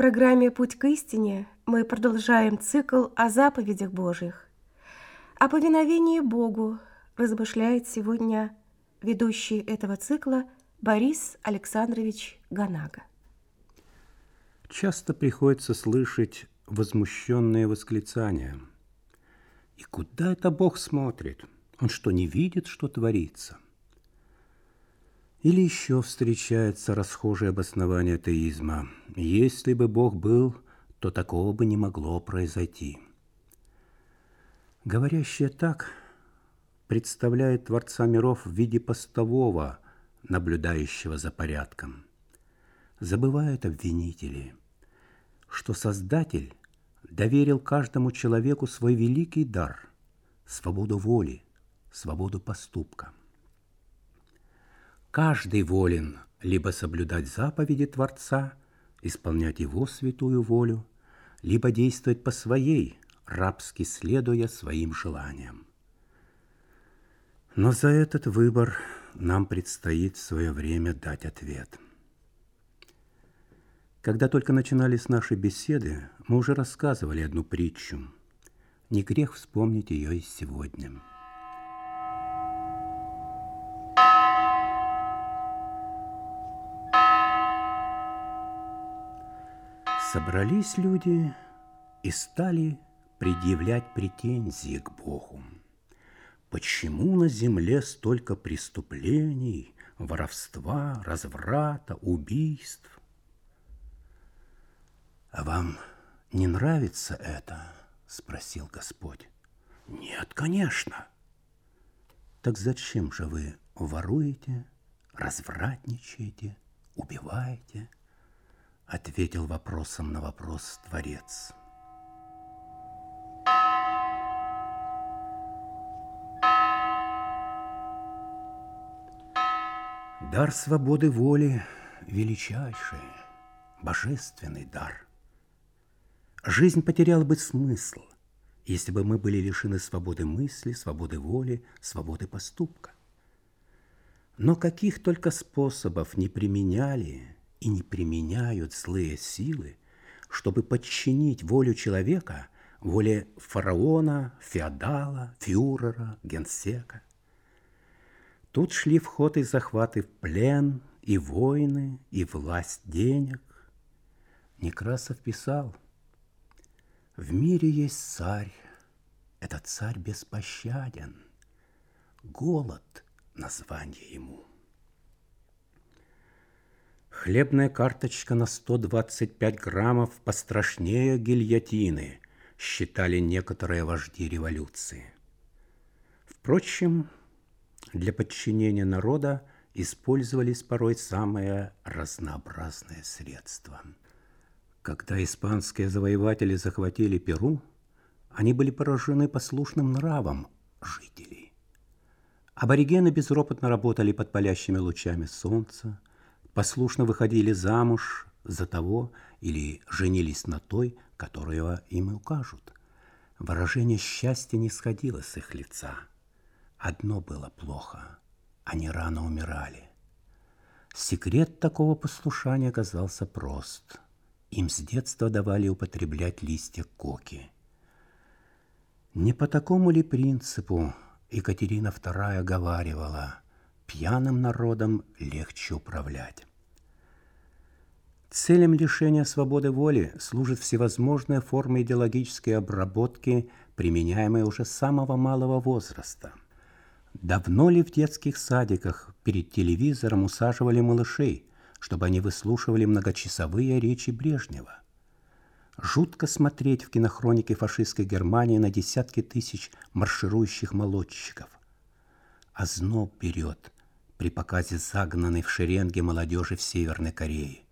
программе «Путь к истине» мы продолжаем цикл о заповедях Божьих. О повиновении Богу размышляет сегодня ведущий этого цикла Борис Александрович Ганага. Часто приходится слышать возмущенные восклицания. И куда это Бог смотрит? Он что, не видит, что творится? Или еще встречается расхожее обоснование атеизма. Если бы Бог был, то такого бы не могло произойти. Говорящее так представляет Творца миров в виде постового, наблюдающего за порядком. Забывают обвинители, что Создатель доверил каждому человеку свой великий дар – свободу воли, свободу поступка. Каждый волен либо соблюдать заповеди Творца, исполнять Его святую волю, либо действовать по своей, рабски следуя своим желаниям. Но за этот выбор нам предстоит в свое время дать ответ. Когда только начинались наши беседы, мы уже рассказывали одну притчу. Не грех вспомнить ее и сегодня. Собрались люди и стали предъявлять претензии к Богу. Почему на земле столько преступлений, воровства, разврата, убийств? «А вам не нравится это?» – спросил Господь. «Нет, конечно». «Так зачем же вы воруете, развратничаете, убиваете?» – ответил вопросом на вопрос Творец. Дар свободы воли – величайший, божественный дар. Жизнь потеряла бы смысл, если бы мы были лишены свободы мысли, свободы воли, свободы поступка. Но каких только способов не применяли и не применяют злые силы, чтобы подчинить волю человека воле фараона, феодала, фюрера, генсека. Тут шли в ход и захваты в плен, и войны, и власть денег. Некрасов писал: «В мире есть царь, этот царь беспощаден, голод — название ему». Хлебная карточка на 125 граммов пострашнее гильотины, считали некоторые вожди революции. Впрочем, для подчинения народа использовались порой самые разнообразные средства. Когда испанские завоеватели захватили Перу, они были поражены послушным нравом жителей. Аборигены безропотно работали под палящими лучами солнца, послушно выходили замуж за того или женились на той, которую им укажут. Выражение счастья не сходило с их лица. Одно было плохо – они рано умирали. Секрет такого послушания оказался прост. Им с детства давали употреблять листья коки. Не по такому ли принципу Екатерина II говаривала: «Пьяным народом легче управлять». Целям лишения свободы воли служат всевозможные формы идеологической обработки, применяемые уже с самого малого возраста. Давно ли в детских садиках перед телевизором усаживали малышей, чтобы они выслушивали многочасовые речи Брежнева? Жутко смотреть в кинохронике фашистской Германии на десятки тысяч марширующих молодчиков. Озноб берет при показе загнанной в шеренги молодежи в Северной Корее.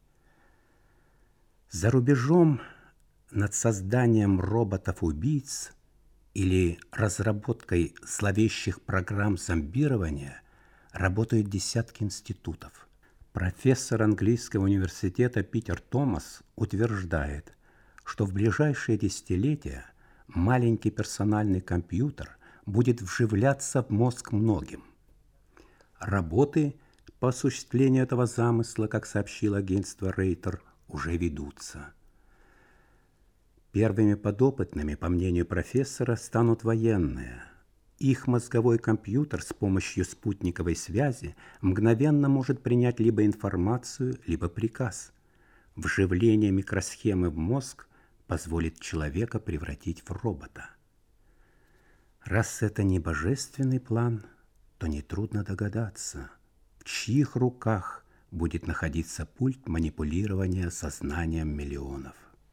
За рубежом над созданием роботов-убийц или разработкой зловещих программ зомбирования работают десятки институтов. Профессор английского университета Питер Томас утверждает, что в ближайшие десятилетия маленький персональный компьютер будет вживляться в мозг многим. Работы по осуществлению этого замысла, как сообщило агентство Рейтер, уже ведутся. Первыми подопытными, по мнению профессора, станут военные. Их мозговой компьютер с помощью спутниковой связи мгновенно может принять либо информацию, либо приказ. Вживление микросхемы в мозг позволит человека превратить в робота. Раз это не божественный план, то нетрудно догадаться, в чьих руках будет находиться пульт манипулирования сознанием миллионов.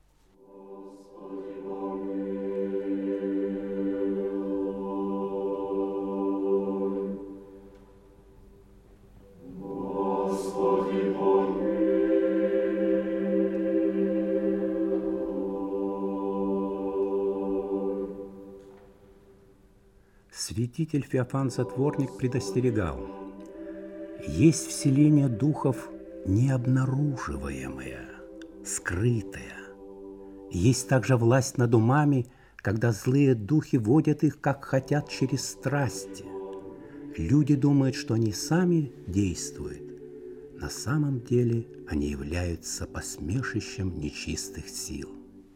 Святитель Феофан Затворник предостерегал: есть вселение духов необнаруживаемое, скрытое. Есть также власть над умами, когда злые духи водят их, как хотят, через страсти. Люди думают, что они сами действуют. На самом деле они являются посмешищем нечистых сил.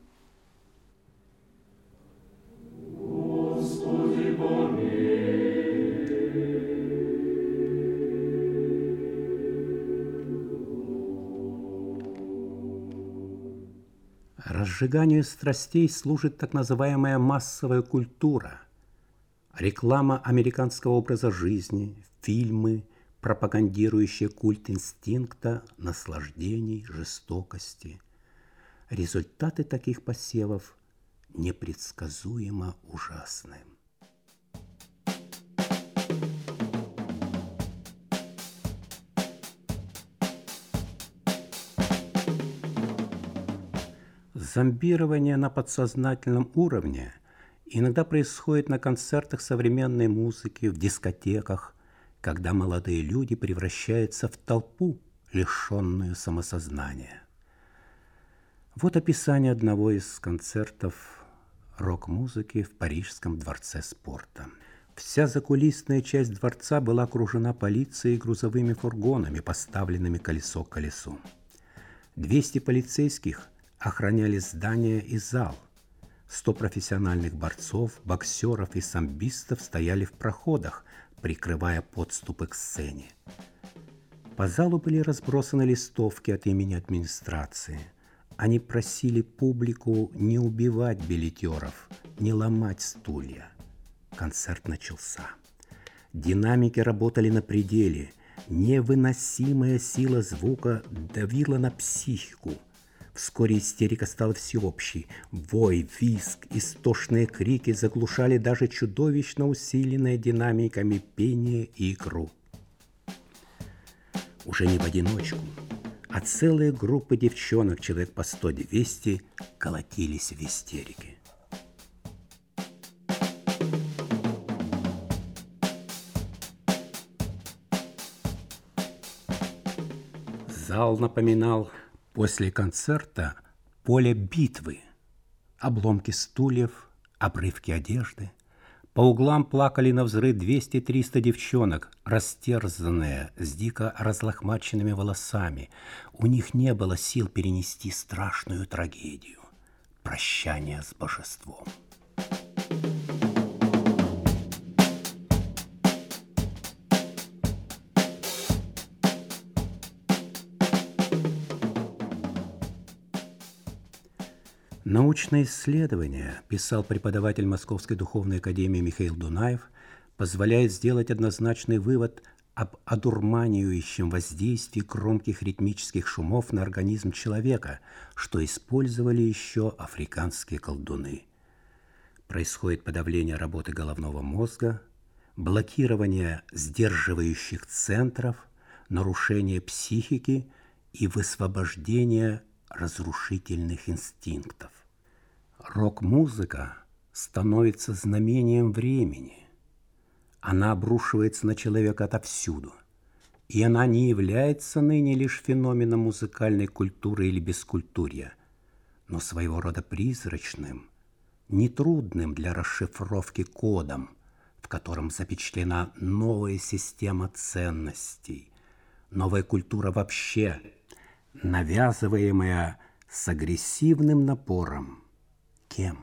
Разжиганию страстей служит так называемая массовая культура, реклама американского образа жизни, фильмы, пропагандирующие культ инстинкта, наслаждений, жестокости. Результаты таких посевов непредсказуемо ужасны. Зомбирование на подсознательном уровне иногда происходит на концертах современной музыки, в дискотеках, когда молодые люди превращаются в толпу, лишенную самосознания. Вот описание одного из концертов рок-музыки в Парижском дворце спорта. Вся закулисная часть дворца была окружена полицией и грузовыми фургонами, поставленными колесо к колесу. 200 полицейских охраняли здание и зал. 100 профессиональных борцов, боксеров и самбистов стояли в проходах, прикрывая подступы к сцене. По залу были разбросаны листовки от имени администрации. Они просили публику не убивать билетеров, не ломать стулья. Концерт начался. Динамики работали на пределе. Невыносимая сила звука давила на психику. Вскоре истерика стала всеобщей. Вой, визг, истошные крики заглушали даже чудовищно усиленные динамиками пение и игру. Уже не в одиночку, а целые группы девчонок, человек по 100-200, колотились в истерике. Зал напоминал после концерта поле битвы. Обломки стульев, обрывки одежды. По углам плакали навзрыд 200-300 девчонок, растерзанные, с дико разлохмаченными волосами. У них не было сил перенести страшную трагедию – прощание с божеством. Научные исследования, писал преподаватель Московской духовной академии Михаил Дунаев, позволяют сделать однозначный вывод об одурманивающем воздействии громких ритмических шумов на организм человека, что использовали еще африканские колдуны. Происходит подавление работы головного мозга, блокирование сдерживающих центров, нарушение психики и высвобождение разрушительных инстинктов. Рок-музыка становится знамением времени. Она обрушивается на человека отовсюду. И она не является ныне лишь феноменом музыкальной культуры или бескультурья, но своего рода призрачным, нетрудным для расшифровки кодом, в котором запечатлена новая система ценностей, новая культура вообще, навязываемая с агрессивным напором, Кем?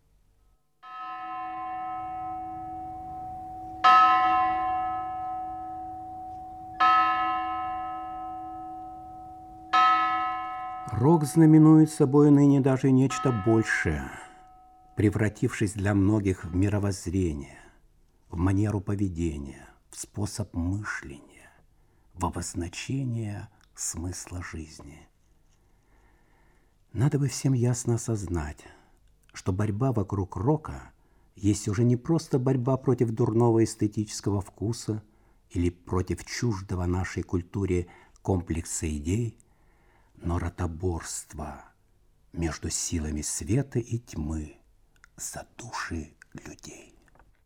Рок знаменует собой ныне даже нечто большее, превратившись для многих в мировоззрение, в манеру поведения, в способ мышления, в обозначение смысла жизни. Надо бы всем ясно осознать, что борьба вокруг рока есть уже не просто борьба против дурного эстетического вкуса или против чуждого нашей культуре комплекса идей, но ротоборство между силами света и тьмы за души людей.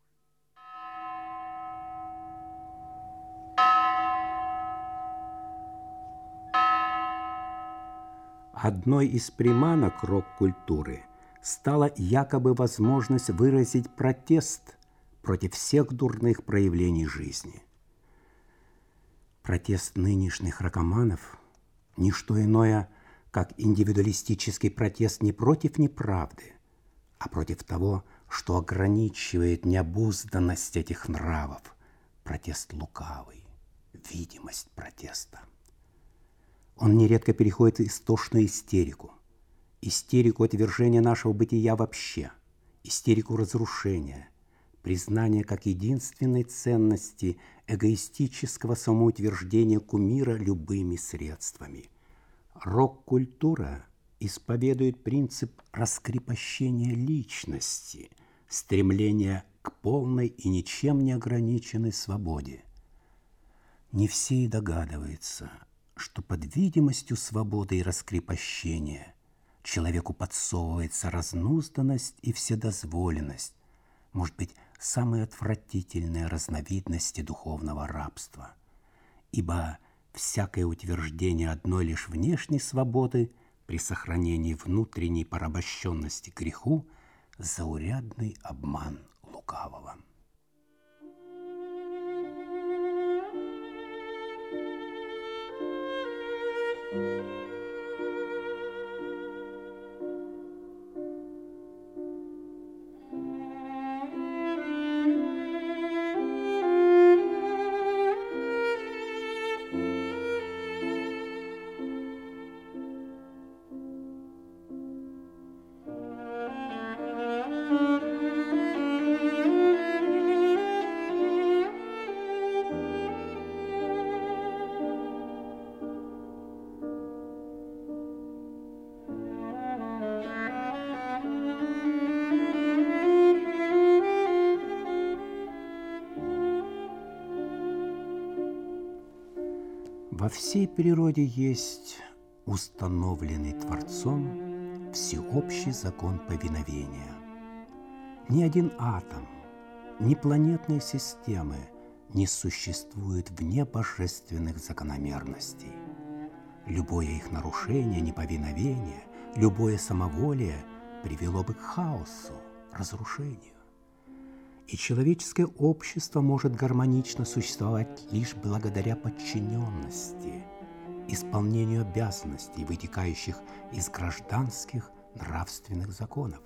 Одной из приманок рок-культуры стала якобы возможность выразить протест против всех дурных проявлений жизни. Протест нынешних рокоманов – не что иное, как индивидуалистический протест не против неправды, а против того, что ограничивает необузданность этих нравов, протест лукавый, видимость протеста. Он нередко переходит в истошную истерику отвержения нашего бытия вообще, истерику разрушения, признания как единственной ценности эгоистического самоутверждения кумира любыми средствами. Рок-культура исповедует принцип раскрепощения личности, стремления к полной и ничем не ограниченной свободе. Не все и догадываются, что под видимостью свободы и раскрепощения человеку подсовывается разнузданность и вседозволенность, может быть, самые отвратительные разновидности духовного рабства. Ибо всякое утверждение одной лишь внешней свободы при сохранении внутренней порабощенности греху – заурядный обман лукавого. Во всей природе есть установленный Творцом всеобщий закон повиновения. Ни один атом, ни планетные системы не существуют вне божественных закономерностей. Любое их нарушение, неповиновение, любое самоволие привело бы к хаосу, разрушению. И человеческое общество может гармонично существовать лишь благодаря подчиненности, исполнению обязанностей, вытекающих из гражданских нравственных законов.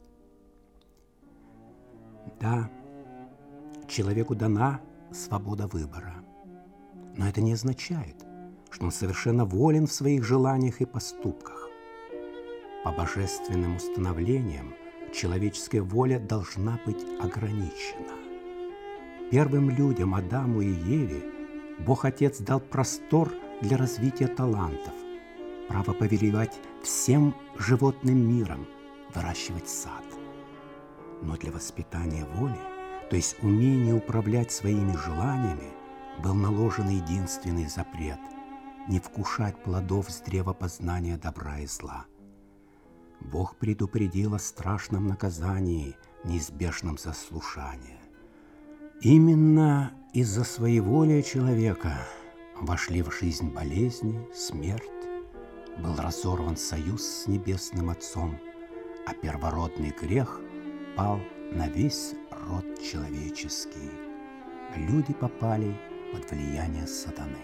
Да, человеку дана свобода выбора, но это не означает, что он совершенно волен в своих желаниях и поступках. По божественным установлениям человеческая воля должна быть ограничена. Первым людям, Адаму и Еве, Бог Отец дал простор для развития талантов, право повелевать всем животным миром, выращивать сад. Но для воспитания воли, то есть умения управлять своими желаниями, был наложен единственный запрет – не вкушать плодов с древа познания добра и зла. Бог предупредил о страшном наказании, неизбежном за слушание. Именно из-за своеволия человека вошли в жизнь болезни, смерть, был разорван союз с Небесным Отцом, а первородный грех пал на весь род человеческий. Люди попали под влияние сатаны.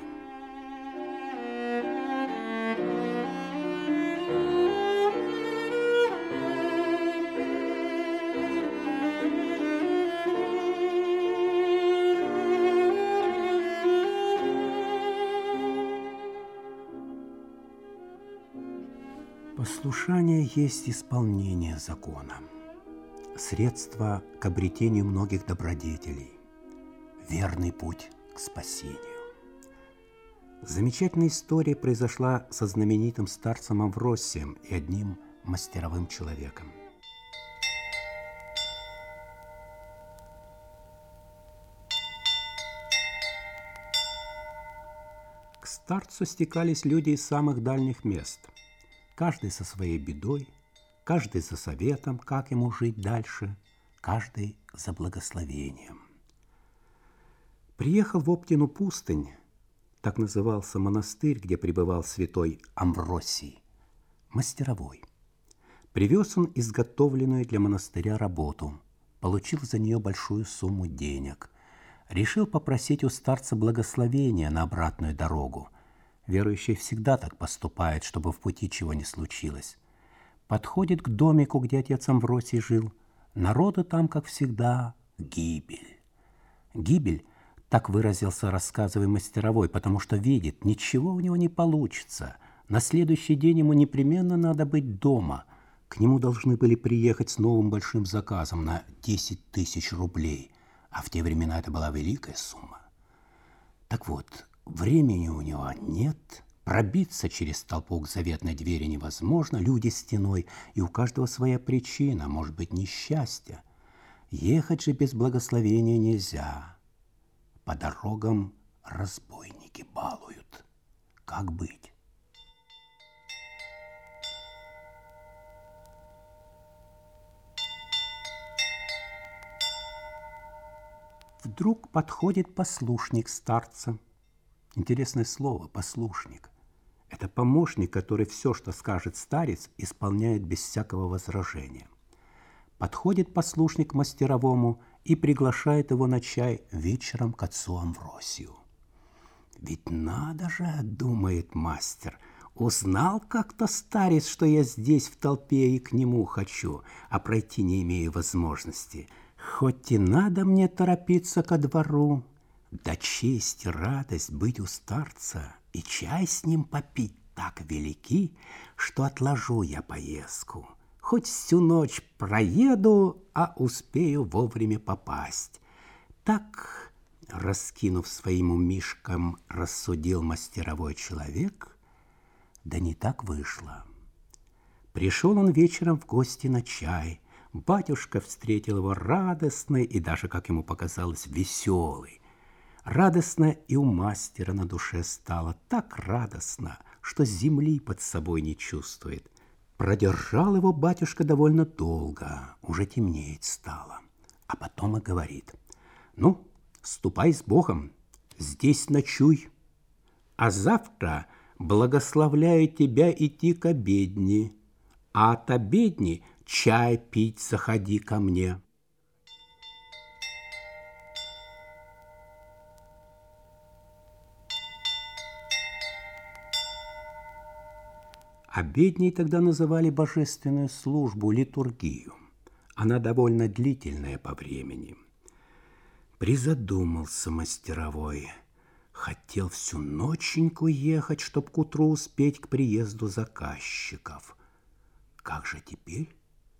Послушание есть исполнение закона, средство к обретению многих добродетелей, верный путь к спасению. Замечательная история произошла со знаменитым старцем Амвросием и одним мастеровым человеком. К старцу стекались люди из самых дальних мест, каждый со своей бедой, каждый за советом, как ему жить дальше, каждый за благословением. Приехал в Оптину пустынь, так назывался монастырь, где пребывал святой Амвросий, мастеровой. Привез он изготовленную для монастыря работу, получил за нее большую сумму денег, решил попросить у старца благословения на обратную дорогу. Верующий всегда так поступает, чтобы в пути чего не случилось. Подходит к домику, где отец Амвросий жил. Народу там, как всегда, гибель. Гибель, так выразился рассказываемый мастеровой, потому что видит, ничего у него не получится. На следующий день ему непременно надо быть дома. К нему должны были приехать с новым большим заказом на 10 тысяч рублей, а в те времена это была великая сумма. Так вот, времени у него нет, пробиться через толпу к заветной двери невозможно, люди стеной, и у каждого своя причина, может быть, несчастье. Ехать же без благословения нельзя. По дорогам разбойники балуют. Как быть? Вдруг подходит послушник старца. Интересное слово «послушник». Это помощник, который все, что скажет старец, исполняет без всякого возражения. Подходит послушник к мастеровому и приглашает его на чай вечером к отцу Амвросию. «Ведь надо же, — думает мастер, — узнал как-то старец, что я здесь в толпе и к нему хочу, а пройти не имею возможности. Хоть и надо мне торопиться ко двору, да честь и радость быть у старца и чай с ним попить так велики, что отложу я поездку. Хоть всю ночь проеду, а успею вовремя попасть». Так, раскинув своим умишком, рассудил мастеровой человек, да не так вышло. Пришел он вечером в гости на чай. Батюшка встретил его радостный и даже, как ему показалось, веселый. Радостно и у мастера на душе стало, так радостно, что земли под собой не чувствует. Продержал его батюшка довольно долго, уже темнеть стало, а потом и говорит: «Ну, ступай с Богом, здесь ночуй, а завтра благословляю тебя идти к обедне, а от обедни чай пить заходи ко мне». Обедней тогда называли божественную службу, литургию. Она довольно длительная по времени. Призадумался мастеровой. Хотел всю ноченьку ехать, чтоб к утру успеть к приезду заказчиков. Как же теперь?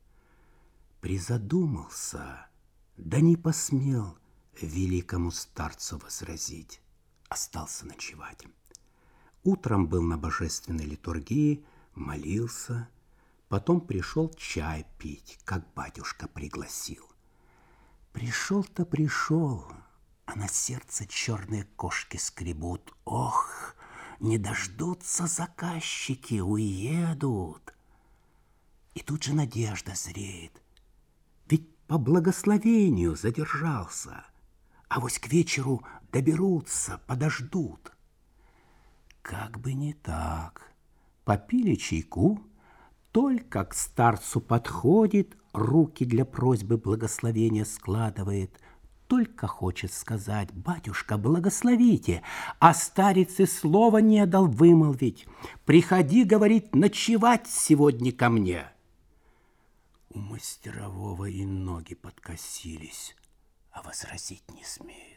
Призадумался, да не посмел великому старцу возразить. Остался ночевать. Утром был на божественной литургии, молился, потом пришел чай пить, как батюшка пригласил. Пришел-то пришел, а на сердце черные кошки скребут. Ох, не дождутся заказчики, уедут. И тут же надежда зреет. Ведь по благословению задержался, а вось к вечеру доберутся, подождут. Как бы не так. Попили чайку, только к старцу подходит, руки для просьбы благословения складывает, только хочет сказать: «Батюшка, благословите», а старец и слова не дал вымолвить. «Приходи, — говорит, — ночевать сегодня ко мне». У мастерового и ноги подкосились, а возразить не смеет.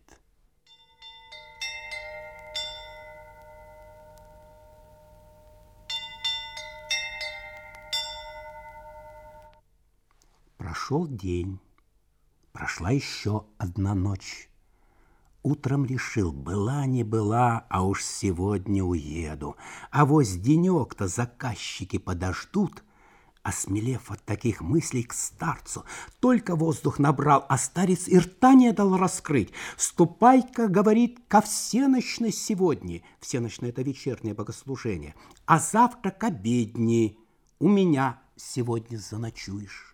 Прошел день, прошла еще одна ночь. Утром решил, была не была, а уж сегодня уеду. Авось денек-то заказчики подождут. Осмелев от таких мыслей, к старцу только воздух набрал, а старец и рта не дал раскрыть. «Ступай-ка, — говорит, — ко всенощной сегодня». Всенощное — это вечернее богослужение. «А завтра к обедне у меня сегодня заночуешь».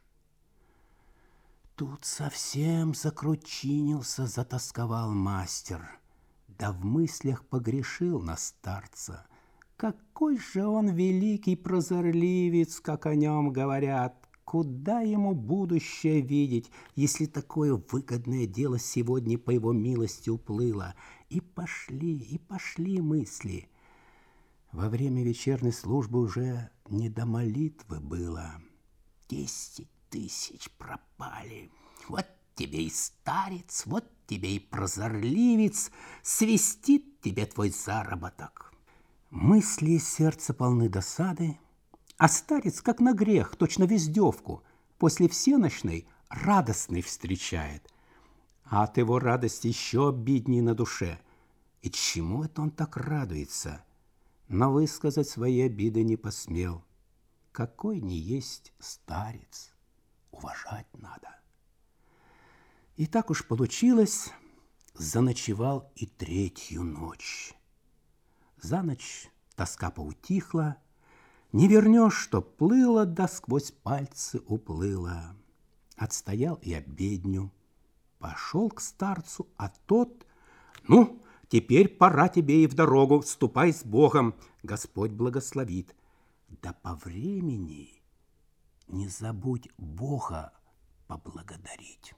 Тут совсем закручинился, затасковал мастер, да в мыслях погрешил на старца. Какой же он великий прозорливец, как о нем говорят! Куда ему будущее видеть, если такое выгодное дело сегодня по его милости уплыло? И пошли мысли. Во время вечерней службы уже не до молитвы было. 10 000 пропали. Вот тебе и старец, вот тебе и прозорливец, свистит тебе твой заработок. Мысли и сердце полны досады, а старец, как на грех, точно в издевку, после всенощной радостный встречает. А от его радости еще обидней на душе. И чему это он так радуется? Но высказать свои обиды не посмел. Какой ни есть старец, уважать надо. И так уж получилось, заночевал и 3-ю ночь. За ночь тоска поутихла, не вернешь, что плыло, да сквозь пальцы уплыло. Отстоял и обедню, пошел к старцу, а тот: «Ну, теперь пора тебе и в дорогу, ступай с Богом, Господь благословит. Да по времени не забудь Бога поблагодарить».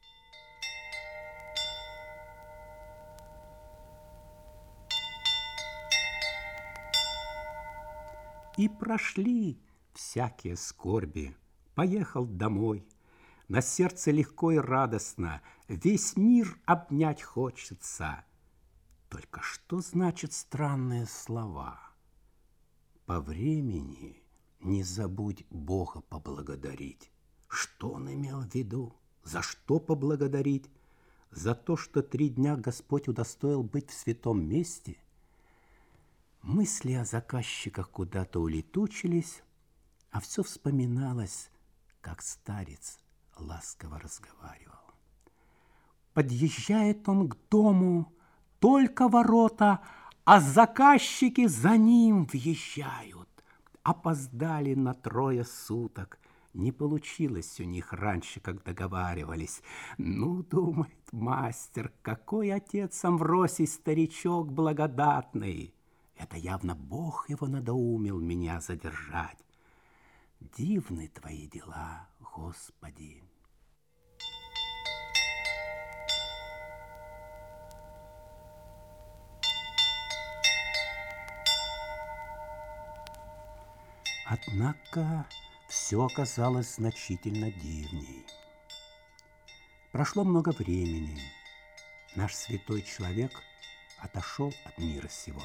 И прошли всякие скорби, поехал домой. На сердце легко и радостно, весь мир обнять хочется. Только что значат странные слова? По времени не забудь Бога поблагодарить. Что он имел в виду? За что поблагодарить? За то, что 3 дня Господь удостоил быть в святом месте? Мысли о заказчиках куда-то улетучились, а все вспоминалось, как старец ласково разговаривал. Подъезжает он к дому, только ворота, а заказчики за ним въезжают. Опоздали на 3 суток. Не получилось у них раньше, как договаривались. Ну, думает мастер, какой отец Амвросий старичок благодатный. Это явно Бог его надоумил меня задержать. Дивны твои дела, Господи. Однако все оказалось значительно дивней. Прошло много времени. Наш святой человек отошел от мира сего.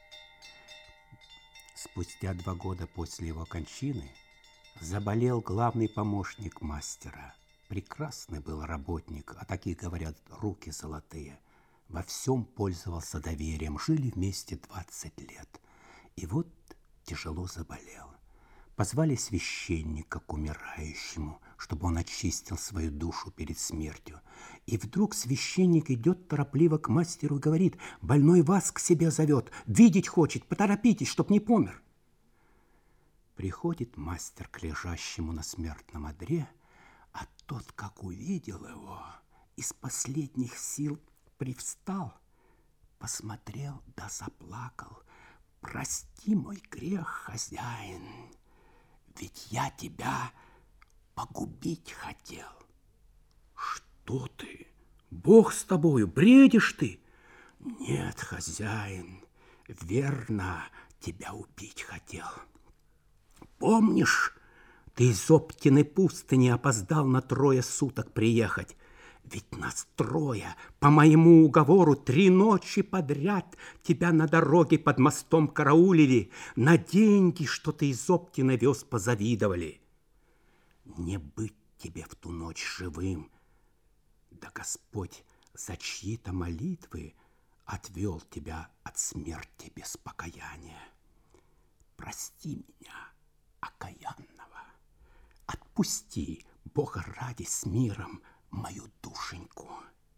Спустя 2 года после его кончины заболел главный помощник мастера. Прекрасный был работник, а такие, говорят, руки золотые. Во всем пользовался доверием, жили вместе 20 лет. И вот тяжело заболел. Позвали священника к умирающему, чтобы он очистил свою душу перед смертью. И вдруг священник идет торопливо к мастеру и говорит: «Больной вас к себе зовет, видеть хочет, поторопитесь, чтоб не помер». Приходит мастер к лежащему на смертном одре, а тот, как увидел его, из последних сил привстал, посмотрел да заплакал: «Прости мой грех, хозяин, ведь я тебя погубить хотел». «Что ты? Бог с тобою, бредишь ты?» «Нет, хозяин, верно, тебя убить хотел. Помнишь, ты из Оптиной пустыни опоздал на 3 суток приехать? Ведь нас 3 по моему уговору 3 ночи подряд тебя на дороге под мостом караулили, на деньги, что ты из Оптина вез, позавидовали. Не быть тебе в ту ночь живым. Да Господь за чьи-то молитвы отвел тебя от смерти без покаяния. Прости меня, окаянного, отпусти, Бога ради, с миром мою душеньку.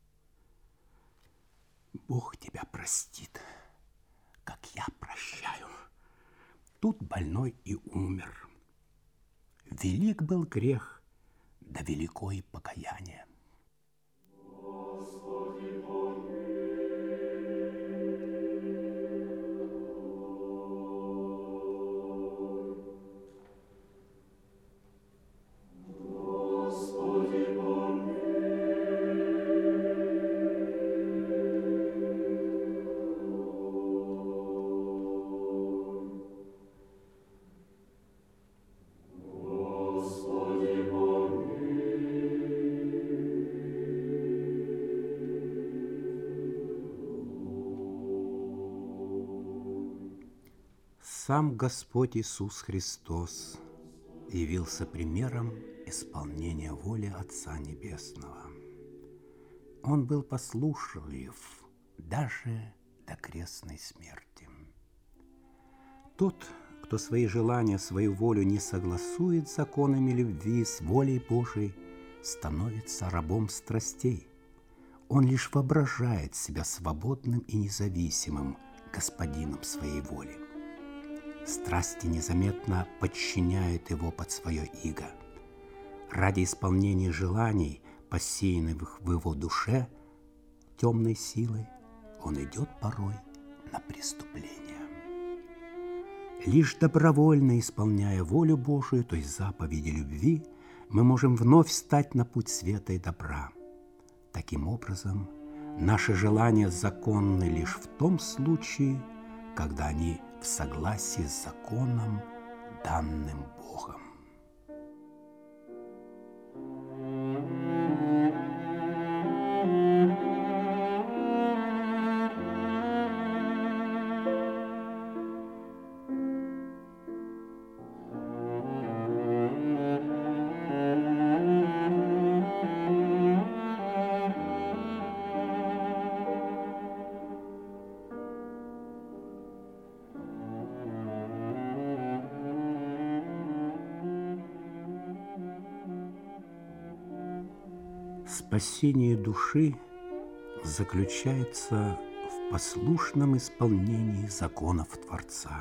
Бог тебя простит, как я прощаю. Тут больной и умер. Велик был грех, да велико и покаяние. Сам Господь Иисус Христос явился примером исполнения воли Отца Небесного. Он был послушлив даже до крестной смерти. Тот, кто свои желания, свою волю не согласует с законами любви, с волей Божией, становится рабом страстей. Он лишь воображает себя свободным и независимым господином своей воли. Страсти незаметно подчиняют его под свое иго. Ради исполнения желаний, посеянных в его душе темной силой, он идет порой на преступление. Лишь добровольно исполняя волю Божию, то есть заповеди любви, мы можем вновь встать на путь света и добра. Таким образом, наши желания законны лишь в том случае, когда они в согласии с законом, данным Богом. Спасение души заключается в послушном исполнении законов Творца.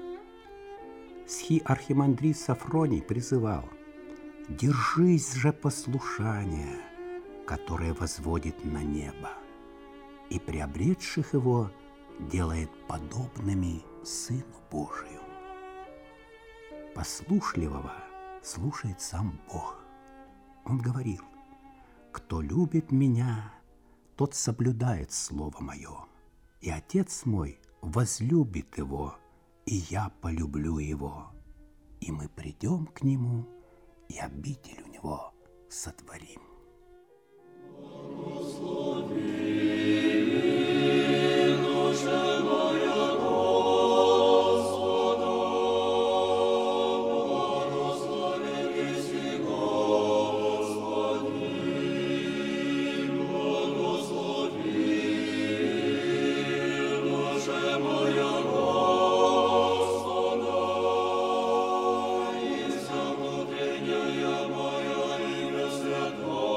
Архимандрит Сафроний призывал: «Держись же послушания, которое возводит на небо, и приобретших его делает подобными Сыну Божию». Послушливого слушает сам Бог. Он говорил: «Кто любит меня, тот соблюдает слово мое, и Отец мой возлюбит его, и я полюблю его, и мы придем к нему, и обитель у него сотворим». Моя, и вся внутренняя моя, имя святое.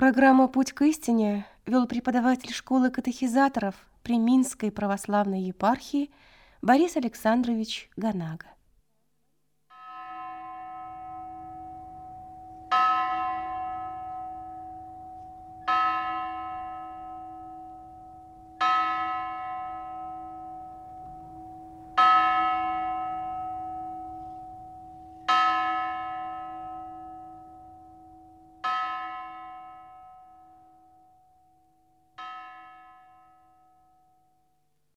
Программу «Путь к истине» вел преподаватель школы катехизаторов при Минской православной епархии Борис Александрович Ганага.